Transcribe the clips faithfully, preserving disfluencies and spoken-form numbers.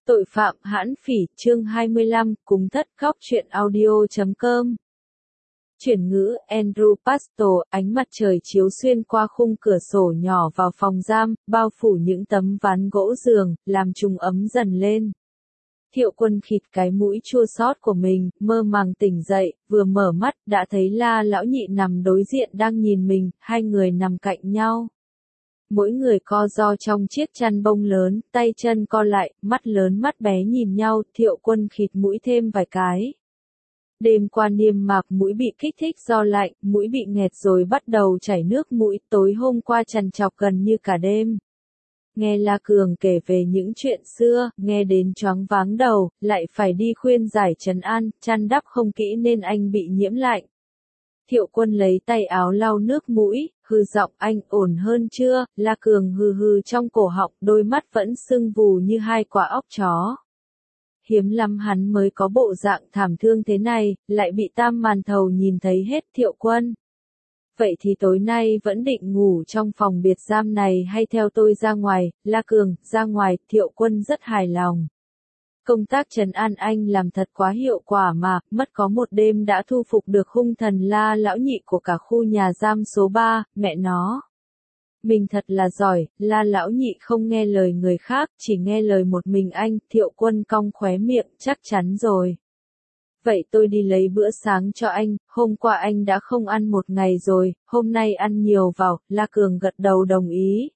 Tội phạm hãn phỉ, chương hai mươi lăm, cúng thất khóc truyện audio chấm com. Chuyển ngữ, Andrew Pastor, ánh mặt trời chiếu xuyên qua khung cửa sổ nhỏ vào phòng giam, bao phủ những tấm ván gỗ giường, làm chúng ấm dần lên. Thiệu Quân khịt cái mũi chua xót của mình, mơ màng tỉnh dậy, vừa mở mắt, đã thấy La Lão Nhị nằm đối diện đang nhìn mình, hai người nằm cạnh nhau. Mỗi người co ro trong chiếc chăn bông lớn, tay chân co lại, mắt lớn mắt bé nhìn nhau, Thiệu Quân khịt mũi thêm vài cái. Đêm qua niêm mạc mũi bị kích thích do lạnh, mũi bị nghẹt rồi bắt đầu chảy nước mũi, tối hôm qua trằn trọc gần như cả đêm. Nghe La Cường kể về những chuyện xưa, nghe đến choáng váng đầu, lại phải đi khuyên giải trấn an, chăn đắp không kỹ nên anh bị nhiễm lạnh. Thiệu Quân lấy tay áo lau nước mũi, hư giọng anh ổn hơn chưa, La Cường hừ hừ trong cổ họng, đôi mắt vẫn sưng vù như hai quả óc chó. Hiếm lắm hắn mới có bộ dạng thảm thương thế này, lại bị Tam Màn Thầu nhìn thấy hết. Thiệu Quân. Vậy thì tối nay vẫn định ngủ trong phòng biệt giam này hay theo tôi ra ngoài? La Cường, ra ngoài. Thiệu Quân rất hài lòng. Công tác trấn an anh làm thật quá hiệu quả mà, mất có một đêm đã thu phục được hung thần La Lão Nhị của cả khu nhà giam số ba, mẹ nó. Mình thật là giỏi, La Lão Nhị không nghe lời người khác, chỉ nghe lời một mình anh. Thiệu Quân cong khóe miệng, chắc chắn rồi. Vậy tôi đi lấy bữa sáng cho anh, hôm qua anh đã không ăn một ngày rồi, hôm nay ăn nhiều vào. La Cường gật đầu đồng ý.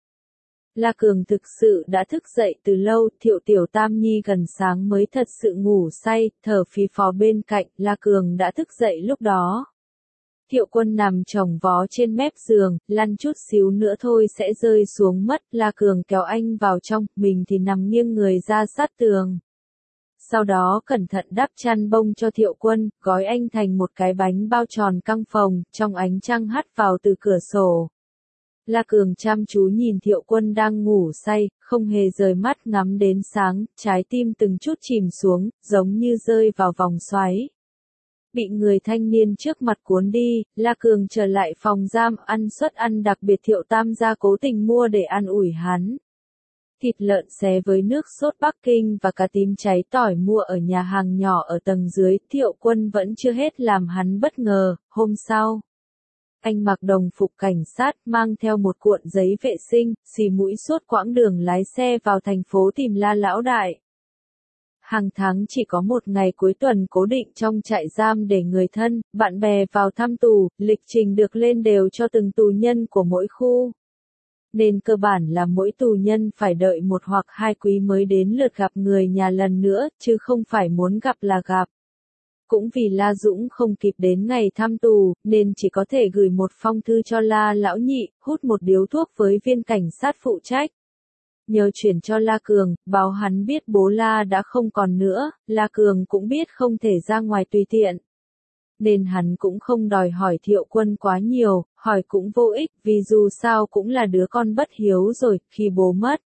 La Cường thực sự đã thức dậy từ lâu, Thiệu Tiểu Tam Nhi gần sáng mới thật sự ngủ say, thở phì phò bên cạnh, La Cường đã thức dậy lúc đó. Thiệu Quân nằm chồng vó trên mép giường, lăn chút xíu nữa thôi sẽ rơi xuống mất, La Cường kéo anh vào trong, mình thì nằm nghiêng người ra sát tường. Sau đó cẩn thận đắp chăn bông cho Thiệu Quân, gói anh thành một cái bánh bao tròn căng phồng, trong ánh trăng hắt vào từ cửa sổ. La Cường chăm chú nhìn Thiệu Quân đang ngủ say, không hề rời mắt ngắm đến sáng, trái tim từng chút chìm xuống, giống như rơi vào vòng xoáy. Bị người thanh niên trước mặt cuốn đi, La Cường trở lại phòng giam, ăn suất ăn đặc biệt Thiệu Tam gia cố tình mua để an ủi hắn. Thịt lợn xé với nước sốt Bắc Kinh và cá tím cháy tỏi mua ở nhà hàng nhỏ ở tầng dưới, Thiệu Quân vẫn chưa hết làm hắn bất ngờ. Hôm sau, anh mặc đồng phục cảnh sát, mang theo một cuộn giấy vệ sinh, xì mũi suốt quãng đường lái xe vào thành phố tìm La Lão Đại. Hàng tháng chỉ có một ngày cuối tuần cố định trong trại giam để người thân, bạn bè vào thăm tù, lịch trình được lên đều cho từng tù nhân của mỗi khu. Nên cơ bản là mỗi tù nhân phải đợi một hoặc hai quý mới đến lượt gặp người nhà lần nữa, chứ không phải muốn gặp là gặp. Cũng vì La Dũng không kịp đến ngày thăm tù, nên chỉ có thể gửi một phong thư cho La Lão Nhị, hút một điếu thuốc với viên cảnh sát phụ trách. Nhờ chuyển cho La Cường, báo hắn biết bố La đã không còn nữa, La Cường cũng biết không thể ra ngoài tùy tiện. Nên hắn cũng không đòi hỏi Thiệu Quân quá nhiều, hỏi cũng vô ích, vì dù sao cũng là đứa con bất hiếu rồi, khi bố mất.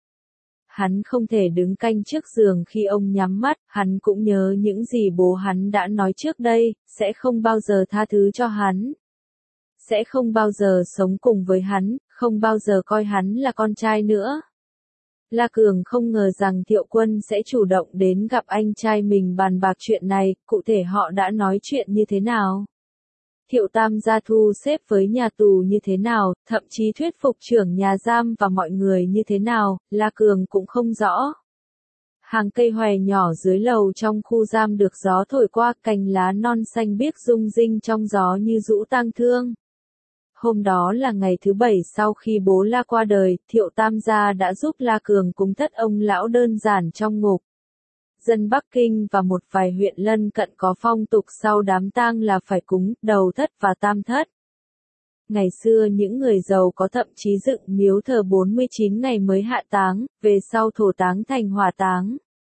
Hắn không thể đứng canh trước giường khi ông nhắm mắt, hắn cũng nhớ những gì bố hắn đã nói trước đây, sẽ không bao giờ tha thứ cho hắn. Sẽ không bao giờ sống cùng với hắn, không bao giờ coi hắn là con trai nữa. La Cường không ngờ rằng Thiệu Quân sẽ chủ động đến gặp anh trai mình bàn bạc chuyện này, cụ thể họ đã nói chuyện như thế nào. Thiệu Tam gia thu xếp với nhà tù như thế nào, thậm chí thuyết phục trưởng nhà giam và mọi người như thế nào, La Cường cũng không rõ. Hàng cây hoè nhỏ dưới lầu trong khu giam được gió thổi qua, cành lá non xanh biếc rung rinh trong gió như rũ tang thương. Hôm đó là ngày thứ bảy sau khi bố La qua đời, Thiệu Tam gia đã giúp La Cường cúng thất ông lão đơn giản trong ngục. Dân Bắc Kinh và một vài huyện lân cận có phong tục sau đám tang là phải cúng đầu thất và tam thất. Ngày xưa những người giàu có thậm chí dựng miếu thờ bốn mươi chín ngày mới hạ táng, về sau thổ táng thành hỏa táng.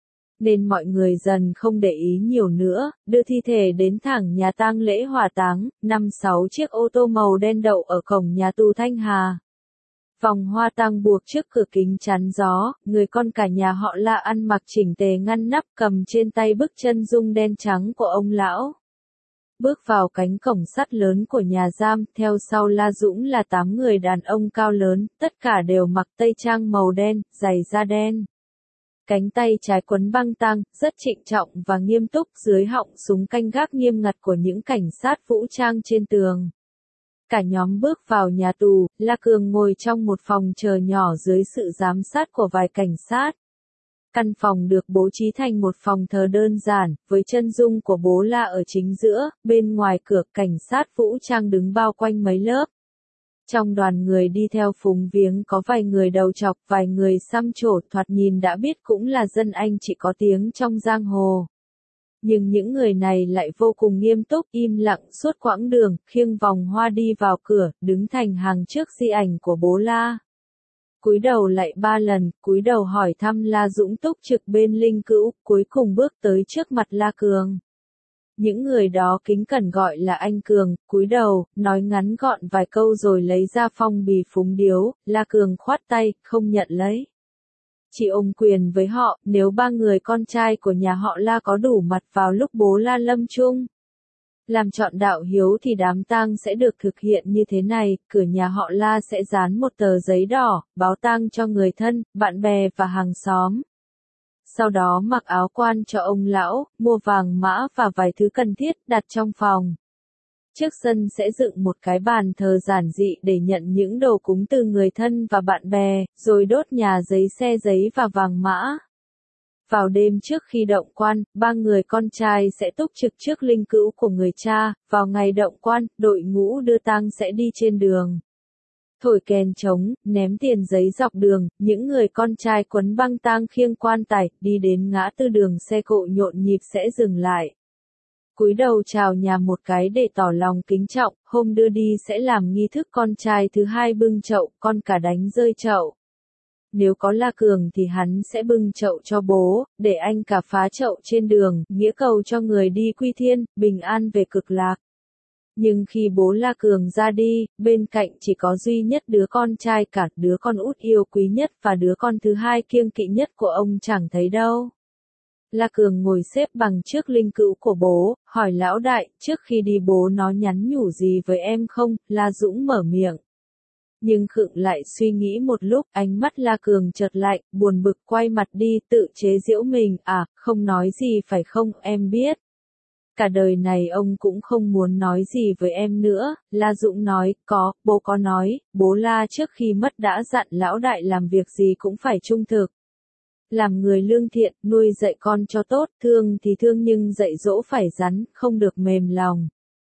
Nên mọi người dần không để ý nhiều nữa, đưa thi thể đến thẳng nhà tang lễ hỏa táng, năm sáu chiếc ô tô màu đen đậu ở cổng nhà tù Thanh Hà. Vòng hoa tang buộc trước cửa kính chắn gió, người con cả nhà họ La ăn mặc chỉnh tề ngăn nắp cầm trên tay bức chân dung đen trắng của ông lão. Bước vào cánh cổng sắt lớn của nhà giam, theo sau La Dũng là tám người đàn ông cao lớn, tất cả đều mặc tây trang màu đen, giày da đen. cánh tay trái quấn băng tang, rất trịnh trọng và nghiêm túc dưới họng súng canh gác nghiêm ngặt của những cảnh sát vũ trang trên tường. Cả nhóm bước vào nhà tù, La Cường ngồi trong một phòng chờ nhỏ dưới sự giám sát của vài cảnh sát. Căn phòng được bố trí thành một phòng thờ đơn giản, với chân dung của bố La ở chính giữa, bên ngoài cửa cảnh sát vũ trang đứng bao quanh mấy lớp. Trong đoàn người đi theo phúng viếng có vài người đầu trọc, vài người xăm trổ, thoạt nhìn đã biết cũng là dân Anh chỉ có tiếng trong giang hồ. Nhưng những người này lại vô cùng nghiêm túc, im lặng suốt quãng đường, khiêng vòng hoa đi vào cửa, đứng thành hàng trước di ảnh của bố La. Cúi đầu lại ba lần, cúi đầu hỏi thăm La Dũng túc trực bên linh cữu, cuối cùng bước tới trước mặt La Cường. Những người đó kính cẩn gọi là anh Cường, cúi đầu, nói ngắn gọn vài câu rồi lấy ra phong bì phúng điếu, La Cường khoát tay, không nhận lấy. Chỉ ôm quyền với họ, nếu ba người con trai của nhà họ La có đủ mặt vào lúc bố La lâm chung. Làm trọn đạo hiếu thì đám tang sẽ được thực hiện như thế này, cửa nhà họ La sẽ dán một tờ giấy đỏ, báo tang cho người thân, bạn bè và hàng xóm. Sau đó mặc áo quan cho ông lão, mua vàng mã và vài thứ cần thiết đặt trong phòng. Trước sân sẽ dựng một cái bàn thờ giản dị để nhận những đồ cúng từ người thân và bạn bè, rồi đốt nhà giấy xe giấy và vàng mã. Vào đêm trước khi động quan, ba người con trai sẽ túc trực trước linh cữu của người cha, vào ngày động quan, đội ngũ đưa tang sẽ đi trên đường. Thổi kèn trống, ném tiền giấy dọc đường, những người con trai quấn băng tang khiêng quan tài, đi đến ngã tư đường xe cộ nhộn nhịp sẽ dừng lại. Cúi đầu chào nhà một cái để tỏ lòng kính trọng, hôm đưa đi sẽ làm nghi thức con trai thứ hai bưng chậu, con cả đánh rơi chậu. Nếu có La Cường thì hắn sẽ bưng chậu cho bố, để anh cả phá chậu trên đường, nghĩa cầu cho người đi quy thiên, bình an về cực lạc. Nhưng khi bố La Cường ra đi, bên cạnh chỉ có duy nhất đứa con trai cả, đứa con út yêu quý nhất và đứa con thứ hai kiêng kỵ nhất của ông chẳng thấy đâu. La Cường ngồi xếp bằng trước linh cữu của bố, hỏi lão đại, trước khi đi bố nó nhắn nhủ gì với em không? La Dũng mở miệng. Nhưng khựng lại suy nghĩ một lúc, ánh mắt La Cường chợt lạnh, buồn bực quay mặt đi, tự chế giễu mình, à, không nói gì phải không, em biết. Cả đời này ông cũng không muốn nói gì với em nữa, La Dũng nói, có, bố có nói, bố La trước khi mất đã dặn lão đại làm việc gì cũng phải trung thực. Làm người lương thiện, nuôi dạy con cho tốt, thương thì thương nhưng dạy dỗ phải rắn, không được mềm lòng.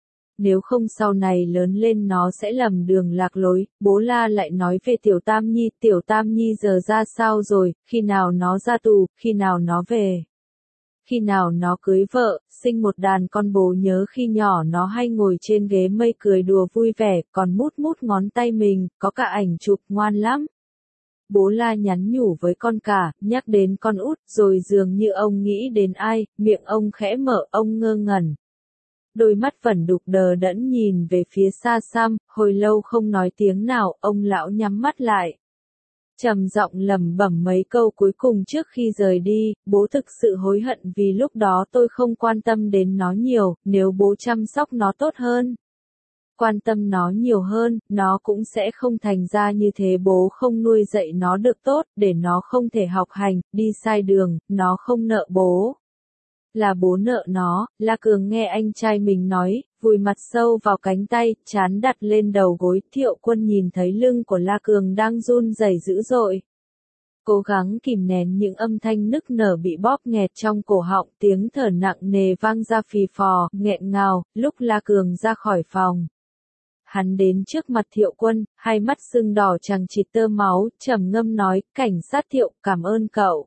Nếu không sau này lớn lên nó sẽ lầm đường lạc lối. Bố La lại nói về Tiểu Tam Nhi, Tiểu Tam Nhi giờ ra sao rồi, khi nào nó ra tù, khi nào nó về. Khi nào nó cưới vợ, sinh một đàn con, bố nhớ khi nhỏ nó hay ngồi trên ghế mây cười đùa vui vẻ, còn mút mút ngón tay mình, có cả ảnh chụp, ngoan lắm. Bố La nhắn nhủ với con cả, nhắc đến con út, rồi dường như ông nghĩ đến ai, miệng ông khẽ mở, ông ngơ ngẩn. Đôi mắt vẩn đục đờ đẫn nhìn về phía xa xăm, hồi lâu không nói tiếng nào, ông lão nhắm mắt lại. Trầm giọng lẩm bẩm mấy câu cuối cùng trước khi rời đi, bố thực sự hối hận vì lúc đó tôi không quan tâm đến nó nhiều, nếu bố chăm sóc nó tốt hơn. Quan tâm nó nhiều hơn, nó cũng sẽ không thành ra như thế, bố không nuôi dạy nó được tốt, để nó không thể học hành, đi sai đường, nó không nợ bố. Là bố nợ nó. La Cường nghe anh trai mình nói, vùi mặt sâu vào cánh tay, trán đặt lên đầu gối. Thiệu Quân nhìn thấy lưng của La Cường đang run rẩy dữ dội. Cố gắng kìm nén những âm thanh nức nở bị bóp nghẹt trong cổ họng, tiếng thở nặng nề vang ra phì phò, nghẹn ngào, lúc La Cường ra khỏi phòng. Hắn đến trước mặt Thiệu Quân, hai mắt sưng đỏ chằng chịt tơ máu, trầm ngâm nói, cảnh sát Thiệu, cảm ơn cậu.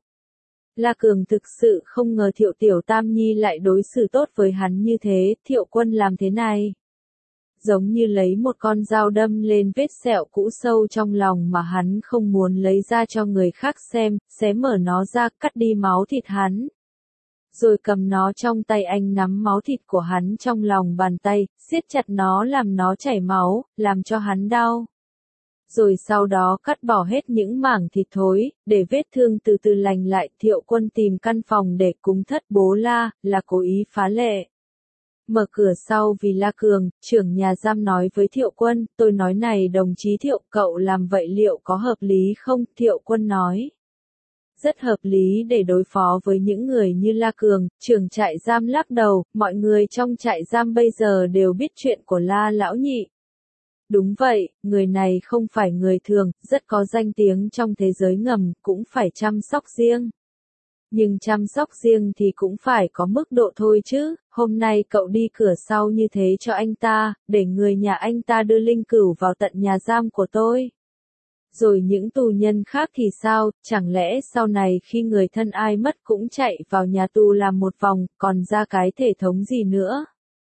La Cường thực sự không ngờ Thiệu Tiểu Tam Nhi lại đối xử tốt với hắn như thế, Thiệu Quân làm thế này. Giống như lấy một con dao đâm lên vết sẹo cũ sâu trong lòng mà hắn không muốn lấy ra cho người khác xem, xé mở nó ra, cắt đi máu thịt hắn. Rồi cầm nó trong tay, anh nắm máu thịt của hắn trong lòng bàn tay, siết chặt nó làm nó chảy máu, làm cho hắn đau. Rồi sau đó cắt bỏ hết những mảng thịt thối, để vết thương từ từ lành lại. Thiệu Quân tìm căn phòng để cúng thất bố La, là cố ý phá lệ. Mở cửa sau vì La Cường, trưởng nhà giam nói với Thiệu Quân, tôi nói này đồng chí Thiệu, cậu làm vậy liệu có hợp lý không? Thiệu Quân nói. Rất hợp lý để đối phó với những người như La Cường. Trưởng trại giam lắc đầu, mọi người trong trại giam bây giờ đều biết chuyện của La Lão Nhị. Đúng vậy, người này không phải người thường, rất có danh tiếng trong thế giới ngầm, cũng phải chăm sóc riêng. Nhưng chăm sóc riêng thì cũng phải có mức độ thôi chứ, hôm nay cậu đi cửa sau như thế cho anh ta, để người nhà anh ta đưa linh cửu vào tận nhà giam của tôi. Rồi những tù nhân khác thì sao, chẳng lẽ sau này khi người thân ai mất cũng chạy vào nhà tù làm một vòng, còn ra cái thể thống gì nữa?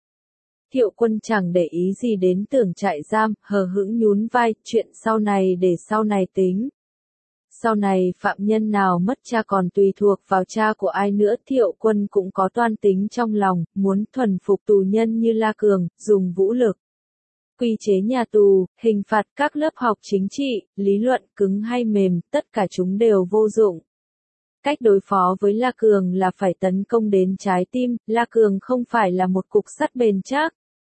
Thiệu Quân chẳng để ý gì đến Tưởng trại giam, hờ hững nhún vai, chuyện sau này để sau này tính. Sau này phạm nhân nào mất cha còn tùy thuộc vào cha của ai nữa. Thiệu Quân cũng có toan tính trong lòng, muốn thuần phục tù nhân như La Cường, dùng vũ lực. Quy chế nhà tù, hình phạt, các lớp học chính trị, lý luận cứng hay mềm, tất cả chúng đều vô dụng. Cách đối phó với La Cường là phải tấn công đến trái tim. La Cường không phải là một cục sắt bền chắc.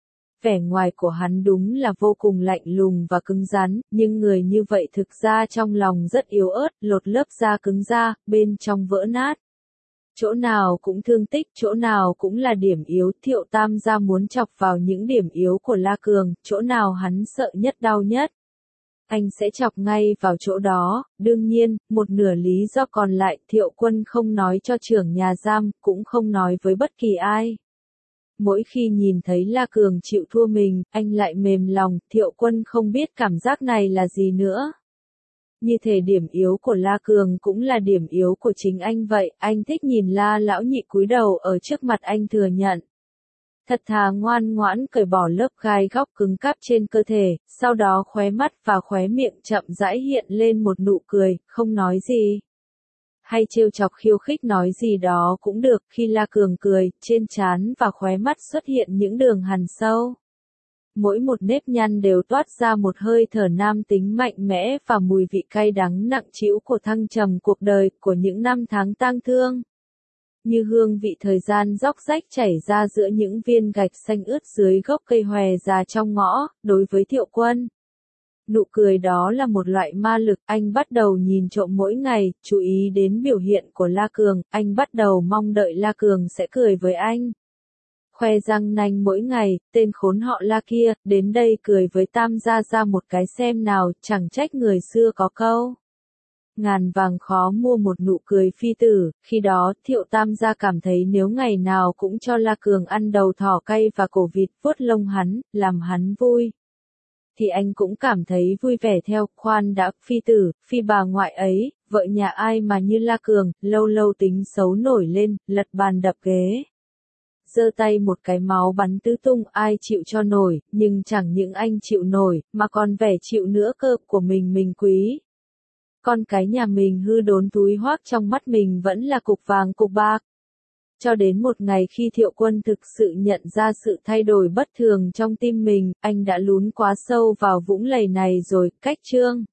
Vẻ ngoài của hắn đúng là vô cùng lạnh lùng và cứng rắn, nhưng người như vậy thực ra trong lòng rất yếu ớt, lột lớp da cứng ra, bên trong vỡ nát. Chỗ nào cũng thương tích, chỗ nào cũng là điểm yếu. Thiệu Tam gia muốn chọc vào những điểm yếu của La Cường, chỗ nào hắn sợ nhất đau nhất. Anh sẽ chọc ngay vào chỗ đó. Đương nhiên, một nửa lý do còn lại Thiệu Quân không nói cho trưởng nhà giam, cũng không nói với bất kỳ ai. Mỗi khi nhìn thấy La Cường chịu thua mình, anh lại mềm lòng. Thiệu Quân không biết cảm giác này là gì nữa. Như thể điểm yếu của La Cường cũng là điểm yếu của chính anh vậy. Anh thích nhìn La Lão Nhị cúi đầu ở trước mặt anh thừa nhận. Thật thà ngoan ngoãn cởi bỏ lớp gai góc cứng cáp trên cơ thể, sau đó khóe mắt và khóe miệng chậm rãi hiện lên một nụ cười, không nói gì. Hay trêu chọc khiêu khích nói gì đó cũng được. Khi La Cường cười, trên trán và khóe mắt xuất hiện những đường hằn sâu. Mỗi một nếp nhăn đều toát ra một hơi thở nam tính mạnh mẽ và mùi vị cay đắng nặng trĩu của thăng trầm cuộc đời, của những năm tháng tang thương. Như hương vị thời gian róc rách chảy ra giữa những viên gạch xanh ướt dưới gốc cây hòe già trong ngõ. Đối với Thiệu Quân, nụ cười đó là một loại ma lực. Anh bắt đầu nhìn trộm mỗi ngày, chú ý đến biểu hiện của La Cường. Anh bắt đầu mong đợi La Cường sẽ cười với anh. Khoe răng nanh mỗi ngày, tên khốn họ La kia, đến đây cười với Tam gia ra một cái xem nào. Chẳng trách người xưa có câu ngàn vàng khó mua một nụ cười phi tử. Khi đó Thiệu Tam gia cảm thấy nếu ngày nào cũng cho La Cường ăn đầu thỏ cay và cổ vịt, vuốt lông hắn, làm hắn vui, thì anh cũng cảm thấy vui vẻ theo. Khoan đã, phi tử, phi bà ngoại ấy, vợ nhà ai mà như La Cường, lâu lâu tính xấu nổi lên, lật bàn đập ghế. Giơ tay một cái máu bắn tứ tung, ai chịu cho nổi. Nhưng chẳng những anh chịu nổi, mà còn vẻ chịu nữa cơ. Của mình mình quý. Con cái nhà mình hư đốn túi hoác, trong mắt mình vẫn là cục vàng cục bạc. Cho đến một ngày khi Thiệu Quân thực sự nhận ra sự thay đổi bất thường trong tim mình, anh đã lún quá sâu vào vũng lầy này rồi. Cách chương